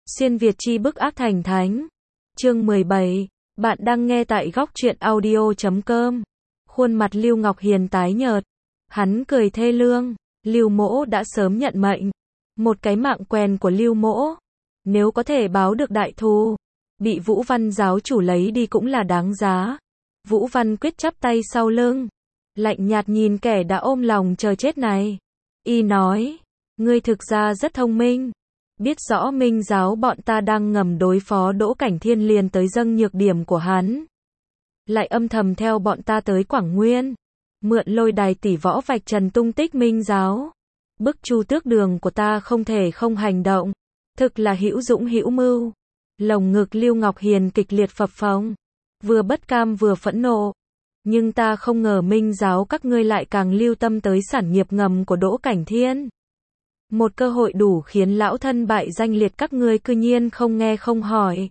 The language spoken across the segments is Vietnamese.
Xuyên Việt chi bức ác thành thánh. Chương 17. Bạn đang nghe tại góc truyện audio.com. Khuôn mặt Lưu Ngọc Hiền tái nhợt. Hắn cười thê lương. Lưu Mỗ đã sớm nhận mệnh. Một cái mạng quèn của Lưu Mỗ. Nếu có thể báo được đại thù, bị Vũ Văn giáo chủ lấy đi cũng là đáng giá. Vũ Văn Quyết chắp tay sau lưng, lạnh nhạt nhìn kẻ đã ôm lòng chờ chết này. Y nói, ngươi thực ra rất thông minh. Biết rõ Minh giáo bọn ta đang ngầm đối phó Đỗ Cảnh Thiên liền tới dâng nhược điểm của hắn. Lại âm thầm theo bọn ta tới Quảng Nguyên. Mượn lôi đài tỷ võ vạch trần tung tích Minh giáo. Bức Chu Tước Đường của ta không thể không hành động. Thực là hữu dũng hữu mưu. Lồng ngực Lưu Ngọc Hiền kịch liệt phập phồng. Vừa bất cam vừa phẫn nộ. Nhưng ta không ngờ Minh giáo các ngươi lại càng lưu tâm tới sản nghiệp ngầm của Đỗ Cảnh Thiên. Một cơ hội đủ khiến lão thân bại danh liệt các ngươi cư nhiên không nghe không hỏi.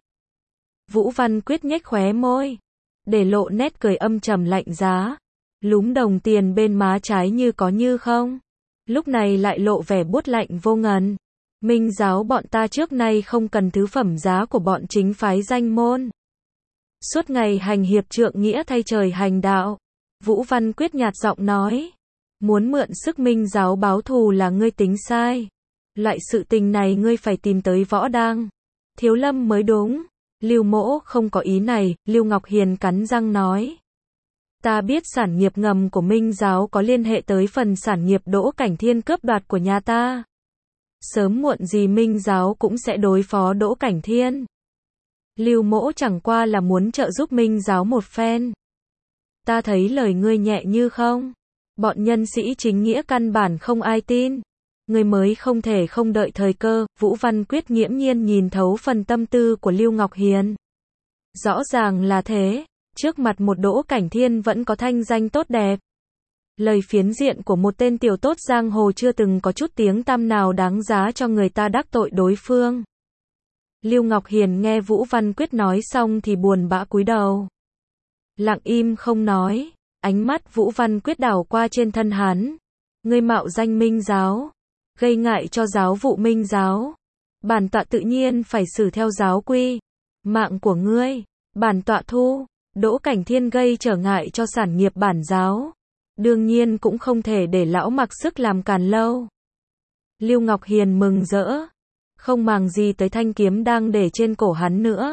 Vũ Văn Quyết nhếch khóe môi, để lộ nét cười âm trầm lạnh giá, lúm đồng tiền bên má trái như có như không. Lúc này lại lộ vẻ buốt lạnh vô ngần. Minh giáo bọn ta trước nay không cần thứ phẩm giá của bọn chính phái danh môn. Suốt ngày hành hiệp trượng nghĩa thay trời hành đạo. Vũ Văn Quyết nhạt giọng nói. Muốn mượn sức Minh giáo báo thù là ngươi tính sai. Loại sự tình này ngươi phải tìm tới Võ Đang, Thiếu Lâm mới đúng. Lưu Mỗ không có ý này, Lưu Ngọc Hiền cắn răng nói. Ta biết sản nghiệp ngầm của Minh giáo có liên hệ tới phần sản nghiệp Đỗ Cảnh Thiên cướp đoạt của nhà ta. Sớm muộn gì Minh giáo cũng sẽ đối phó Đỗ Cảnh Thiên. Lưu Mỗ chẳng qua là muốn trợ giúp Minh giáo một phen. Ta thấy lời ngươi nhẹ như không. Bọn nhân sĩ chính nghĩa căn bản không ai tin. Ngươi mới không thể không đợi thời cơ. Vũ Văn Quyết nghiễm nhiên nhìn thấu phần tâm tư của Lưu Ngọc Hiền. Rõ ràng là thế. Trước mặt một Đỗ Cảnh Thiên vẫn có thanh danh tốt đẹp. Lời phiến diện của một tên tiểu tốt giang hồ chưa từng có chút tiếng tăm nào đáng giá cho người ta đắc tội đối phương. Lưu Ngọc Hiền nghe Vũ Văn Quyết nói xong thì buồn bã cúi đầu. Lặng im không nói. Ánh mắt Vũ Văn Quyết đảo qua trên thân hắn. Ngươi mạo danh Minh giáo, gây ngại cho giáo vụ Minh giáo. Bản tọa tự nhiên phải xử theo giáo quy. Mạng của ngươi, bản tọa thu. Đỗ Cảnh Thiên gây trở ngại cho sản nghiệp bản giáo. Đương nhiên cũng không thể để lão mặc sức làm càn lâu. Lưu Ngọc Hiền mừng rỡ, không màng gì tới thanh kiếm đang để trên cổ hắn nữa.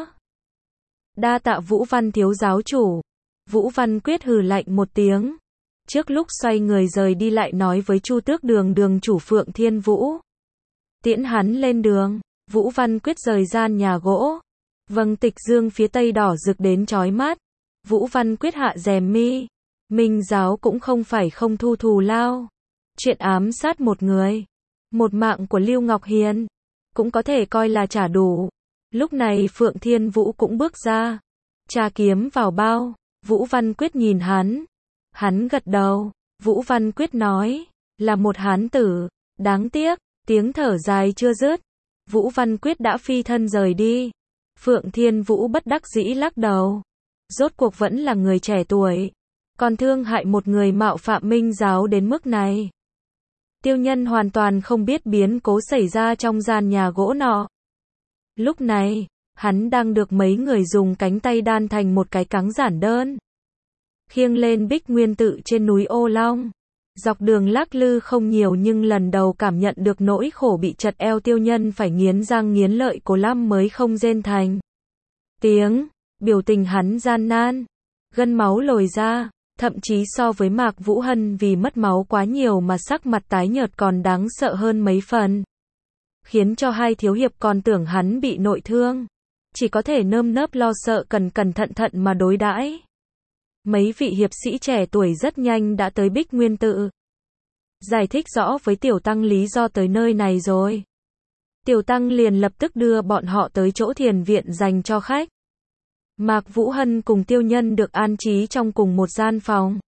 Đa tạ Vũ Văn thiếu giáo chủ. Vũ Văn Quyết hừ lạnh một tiếng. Trước lúc xoay người rời đi lại nói với Chu Tước Đường đường chủ Phượng Thiên Vũ. Tiễn hắn lên đường. Vũ Văn Quyết rời gian nhà gỗ. Vầng tịch dương phía tây đỏ rực đến chói mắt. Vũ Văn Quyết hạ rèm mi. Minh giáo cũng không phải không thu thù lao. Chuyện ám sát một người, một mạng của Lưu Ngọc Hiền, cũng có thể coi là trả đủ. Lúc này Phượng Thiên Vũ cũng bước ra. Trà kiếm vào bao. Vũ Văn Quyết nhìn hắn. Hắn gật đầu. Vũ Văn Quyết nói. Là một hán tử. Đáng tiếc. Tiếng thở dài chưa dứt. Vũ Văn Quyết đã phi thân rời đi. Phượng Thiên Vũ bất đắc dĩ lắc đầu. Rốt cuộc vẫn là người trẻ tuổi. Còn thương hại một người mạo phạm Minh giáo đến mức này. Tiêu Nhân hoàn toàn không biết biến cố xảy ra trong gian nhà gỗ nọ. Lúc này, hắn đang được mấy người dùng cánh tay đan thành một cái cáng giản đơn. Khiêng lên Bích Nguyên tự trên núi Ô Long. Dọc đường lắc lư không nhiều nhưng lần đầu cảm nhận được nỗi khổ bị chật eo Tiêu Nhân phải nghiến răng nghiến lợi cố lắm mới không rên thành tiếng. Biểu tình hắn gian nan, gân máu lồi ra. Thậm chí so với Mạc Vũ Hân vì mất máu quá nhiều mà sắc mặt tái nhợt còn đáng sợ hơn mấy phần. Khiến cho hai thiếu hiệp còn tưởng hắn bị nội thương. Chỉ có thể nơm nớp lo sợ cẩn thận mà đối đãi. Mấy vị hiệp sĩ trẻ tuổi rất nhanh đã tới Bích Nguyên tự. Giải thích rõ với Tiểu Tăng lý do tới nơi này rồi. Tiểu Tăng liền lập tức đưa bọn họ tới chỗ thiền viện dành cho khách. Mạc Vũ Hân cùng Tiêu Nhân được an trí trong cùng một gian phòng.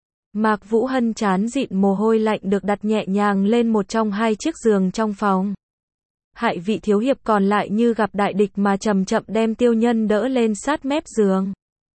Mạc Vũ Hân trán dịn mồ hôi lạnh được đặt nhẹ nhàng lên một trong hai chiếc giường trong phòng. Hại vị thiếu hiệp còn lại như gặp đại địch mà chậm chậm đem Tiêu Nhân đỡ lên sát mép giường.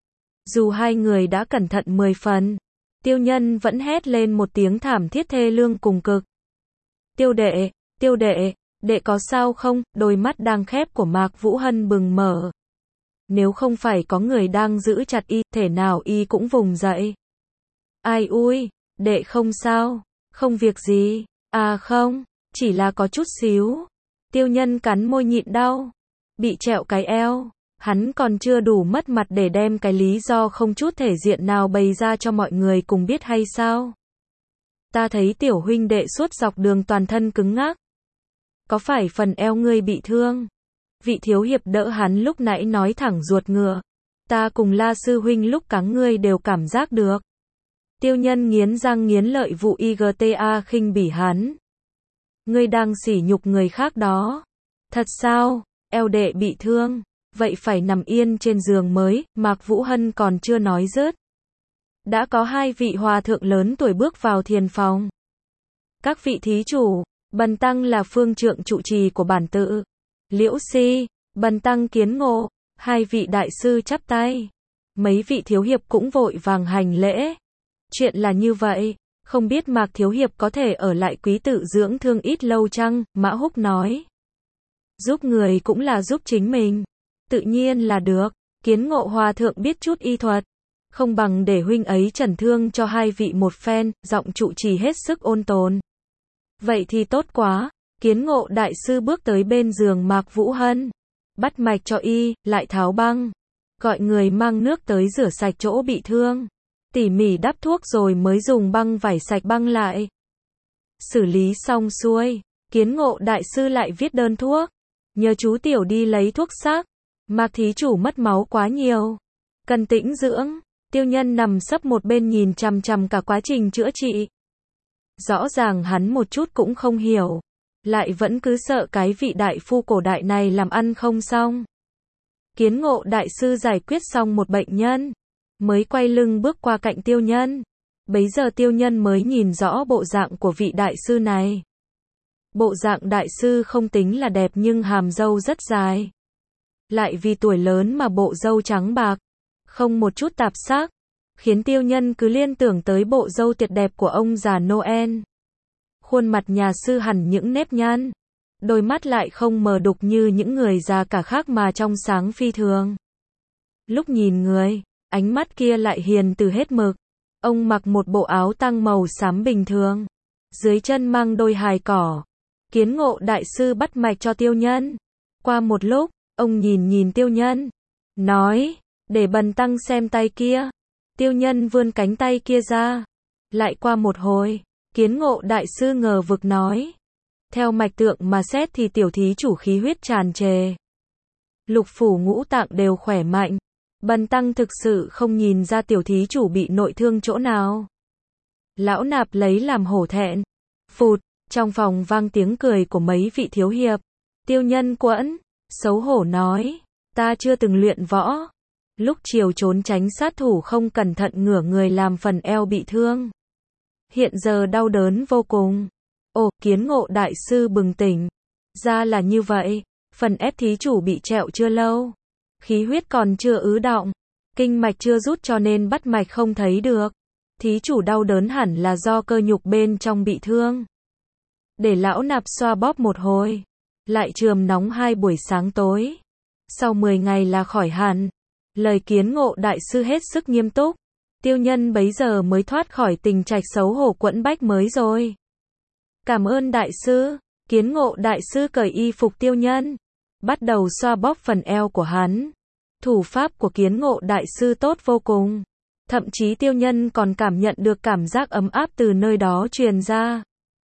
Dù hai người đã cẩn thận 10 phần, Tiêu Nhân vẫn hét lên một tiếng thảm thiết thê lương cùng cực. Tiêu đệ, Đệ có sao không? Đôi mắt đang khép của Mạc Vũ Hân bừng mở. Nếu không phải có người đang giữ chặt y, thể nào y cũng vùng dậy. Ai ui, đệ không sao, không việc gì, à không, chỉ là có chút xíu. Tiêu Nhân cắn môi nhịn đau, bị trẹo cái eo, hắn còn chưa đủ mất mặt để đem cái lý do không chút thể diện nào bày ra cho mọi người cùng biết hay sao? Ta thấy tiểu huynh đệ suốt dọc đường toàn thân cứng ngắc. Có phải phần eo ngươi bị thương? Vị thiếu hiệp đỡ hắn lúc nãy nói thẳng ruột ngựa. Ta cùng La sư huynh lúc cắn ngươi đều cảm giác được. Tiêu Nhân nghiến răng nghiến lợi vụ IGTA khinh bỉ hắn. Ngươi đang sỉ nhục người khác đó. Thật sao? Eo đệ bị thương. Vậy phải nằm yên trên giường mới, Mạc Vũ Hân còn chưa nói dứt. Đã có hai vị hòa thượng lớn tuổi bước vào thiền phòng. Các vị thí chủ, Bần tăng là phương trượng trụ trì của bản tự. Liễu Si, Bần tăng kiến ngộ, hai vị đại sư chắp tay. Mấy vị thiếu hiệp cũng vội vàng hành lễ. Chuyện là như vậy, không biết Mạc thiếu hiệp có thể ở lại quý tự dưỡng thương ít lâu chăng? Mã Húc nói. Giúp người cũng là giúp chính mình. Tự nhiên là được, kiến ngộ hòa thượng biết chút y thuật. Không bằng để huynh ấy chẩn thương cho hai vị một phen, giọng trụ trì hết sức ôn tồn. Vậy thì tốt quá, kiến ngộ đại sư bước tới bên giường Mạc Vũ Hân. Bắt mạch cho y, lại tháo băng. Gọi người mang nước tới rửa sạch chỗ bị thương. Tỉ mỉ đắp thuốc rồi mới dùng băng vải sạch băng lại. Xử lý xong xuôi, kiến ngộ đại sư lại viết đơn thuốc. Nhờ chú tiểu đi lấy thuốc sắc. Mạc thí chủ mất máu quá nhiều. Cần tĩnh dưỡng. Tiêu Nhân nằm sấp một bên nhìn chằm chằm cả quá trình chữa trị. Rõ ràng hắn một chút cũng không hiểu. Lại vẫn cứ sợ cái vị đại phu cổ đại này làm ăn không xong. Kiến ngộ đại sư giải quyết xong một bệnh nhân. Mới quay lưng bước qua cạnh Tiêu Nhân. Bấy giờ Tiêu Nhân mới nhìn rõ bộ dạng của vị đại sư này. Bộ dạng đại sư không tính là đẹp nhưng hàm râu rất dài. Lại vì tuổi lớn mà bộ râu trắng bạc. Không một chút tạp sắc. Khiến Tiêu Nhân cứ liên tưởng tới bộ râu tuyệt đẹp của ông già Noel. Khuôn mặt nhà sư hẳn những nếp nhăn. Đôi mắt lại không mờ đục như những người già cả khác mà trong sáng phi thường. Lúc nhìn người, ánh mắt kia lại hiền từ hết mực. Ông mặc một bộ áo tang màu xám bình thường. Dưới chân mang đôi hài cỏ. Kiến ngộ đại sư bắt mạch cho Tiêu Nhân. Qua một lúc, ông nhìn Tiêu Nhân. Nói, để bần tăng xem tay kia. Tiêu Nhân vươn cánh tay kia ra. Lại qua một hồi, kiến ngộ đại sư ngờ vực nói. Theo mạch tượng mà xét thì tiểu thí chủ khí huyết tràn trề. Lục phủ ngũ tạng đều khỏe mạnh. Bần tăng thực sự không nhìn ra tiểu thí chủ bị nội thương chỗ nào. Lão nạp lấy làm hổ thẹn. Phụt, trong phòng vang tiếng cười của mấy vị thiếu hiệp. Tiêu Nhân quẫn, xấu hổ nói. Ta chưa từng luyện võ. Lúc chiều trốn tránh sát thủ không cẩn thận ngửa người làm phần eo bị thương. Hiện giờ đau đớn vô cùng. Ồ, kiến ngộ đại sư bừng tỉnh. Ra là như vậy, phần ép thí chủ bị trẹo chưa lâu. Khí huyết còn chưa ứ đọng. Kinh mạch chưa rút cho nên bắt mạch không thấy được. Thí chủ đau đớn hẳn là do cơ nhục bên trong bị thương. Để lão nạp xoa bóp một hồi. Lại chườm nóng 2 buổi sáng tối. Sau 10 ngày là khỏi hẳn. Lời kiến ngộ đại sư hết sức nghiêm túc. Tiêu Nhân bấy giờ mới thoát khỏi tình trạch xấu hổ quẫn bách mới rồi. Cảm ơn đại sư. Kiến ngộ đại sư cởi y phục Tiêu Nhân. Bắt đầu xoa bóp phần eo của hắn. Thủ pháp của kiến ngộ đại sư tốt vô cùng. Thậm chí Tiêu Nhân còn cảm nhận được cảm giác ấm áp từ nơi đó truyền ra.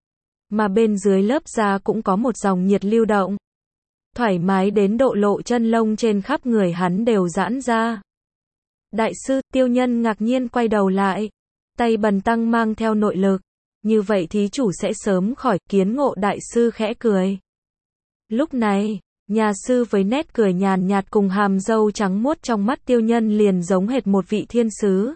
Mà bên dưới lớp da cũng có một dòng nhiệt lưu động. Thoải mái đến độ lộ chân lông trên khắp người hắn đều giãn ra. Đại sư, Tiêu Nhân ngạc nhiên quay đầu lại. Tay bần tăng mang theo nội lực. Như vậy thí chủ sẽ sớm khỏi. Kiến ngộ đại sư khẽ cười. Lúc này, nhà sư với nét cười nhàn nhạt cùng hàm râu trắng muốt trong mắt Tiêu Nhân liền giống hệt một vị thiên sứ.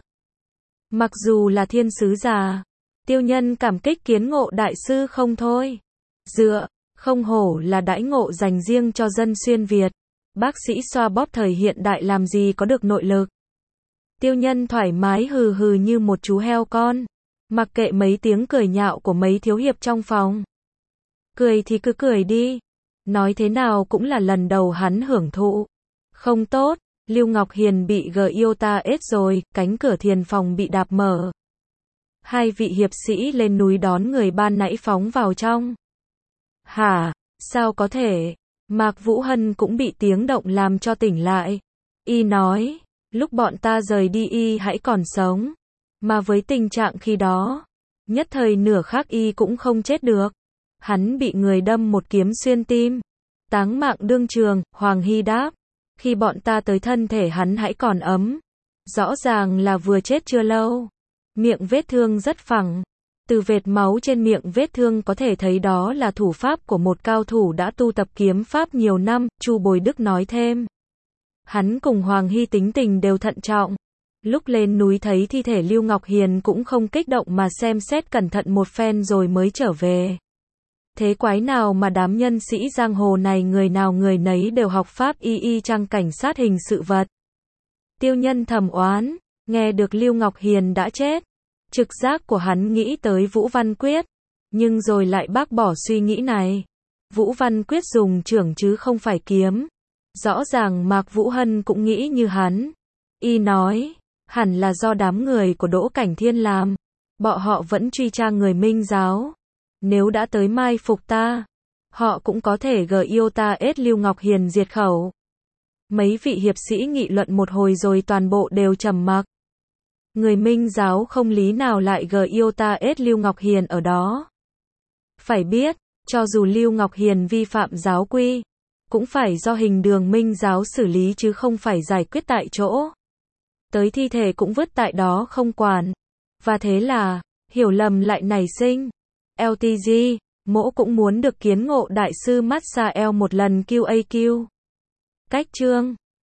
Mặc dù là thiên sứ già, Tiêu Nhân cảm kích kiến ngộ đại sư không thôi. Dựa, không hổ là đãi ngộ dành riêng cho dân xuyên Việt. Bác sĩ xoa bóp thời hiện đại làm gì có được nội lực. Tiêu Nhân thoải mái hừ hừ như một chú heo con. Mặc kệ mấy tiếng cười nhạo của mấy thiếu hiệp trong phòng. Cười thì cứ cười đi, Nói thế nào cũng là lần đầu hắn hưởng thụ. Không tốt, Lưu Ngọc Hiền bị Giota ết rồi, cánh cửa thiền phòng bị đạp mở. Hai vị hiệp sĩ lên núi đón người ban nãy phóng vào trong. Hả, sao có thể? Mạc Vũ Hân cũng bị tiếng động làm cho tỉnh lại. Y nói, lúc bọn ta rời đi y hãy còn sống. Mà với tình trạng khi đó, nhất thời nửa khắc y cũng không chết được. Hắn bị người đâm một kiếm xuyên tim. Táng mạng đương trường, Hoàng Hy đáp. Khi bọn ta tới thân thể hắn hãy còn ấm. Rõ ràng là vừa chết chưa lâu. Miệng vết thương rất phẳng. Từ vệt máu trên miệng vết thương có thể thấy đó là thủ pháp của một cao thủ đã tu tập kiếm pháp nhiều năm, Chu Bồi Đức nói thêm. Hắn cùng Hoàng Hy tính tình đều thận trọng. Lúc lên núi thấy thi thể Lưu Ngọc Hiền cũng không kích động mà xem xét cẩn thận một phen rồi mới trở về. Thế quái nào mà đám nhân sĩ giang hồ này người nào người nấy đều học pháp y chang cảnh sát hình sự vật. Tiêu Nhân thầm oán, nghe được Lưu Ngọc Hiền đã chết. Trực giác của hắn nghĩ tới Vũ Văn Quyết, nhưng rồi lại bác bỏ suy nghĩ này. Vũ Văn Quyết dùng chưởng chứ không phải kiếm. Rõ ràng Mạc Vũ Hân cũng nghĩ như hắn. Y nói, hẳn là do đám người của Đỗ Cảnh Thiên làm. Bọn họ vẫn truy tra người Minh giáo. Nếu đã tới mai phục ta, họ cũng có thể Giota ết Lưu Ngọc Hiền diệt khẩu. Mấy vị hiệp sĩ nghị luận một hồi rồi toàn bộ đều trầm mặc. Người Minh giáo không lý nào lại Giota ết Lưu Ngọc Hiền ở đó. Phải biết, cho dù Lưu Ngọc Hiền vi phạm giáo quy, cũng phải do hình đường Minh giáo xử lý chứ không phải giải quyết tại chỗ. Tới thi thể cũng vứt tại đó không quản. Và thế là, hiểu lầm lại nảy sinh. LTG, Mỗ cũng muốn được kiến ngộ đại sư Massage một lần QAQ. Cách chương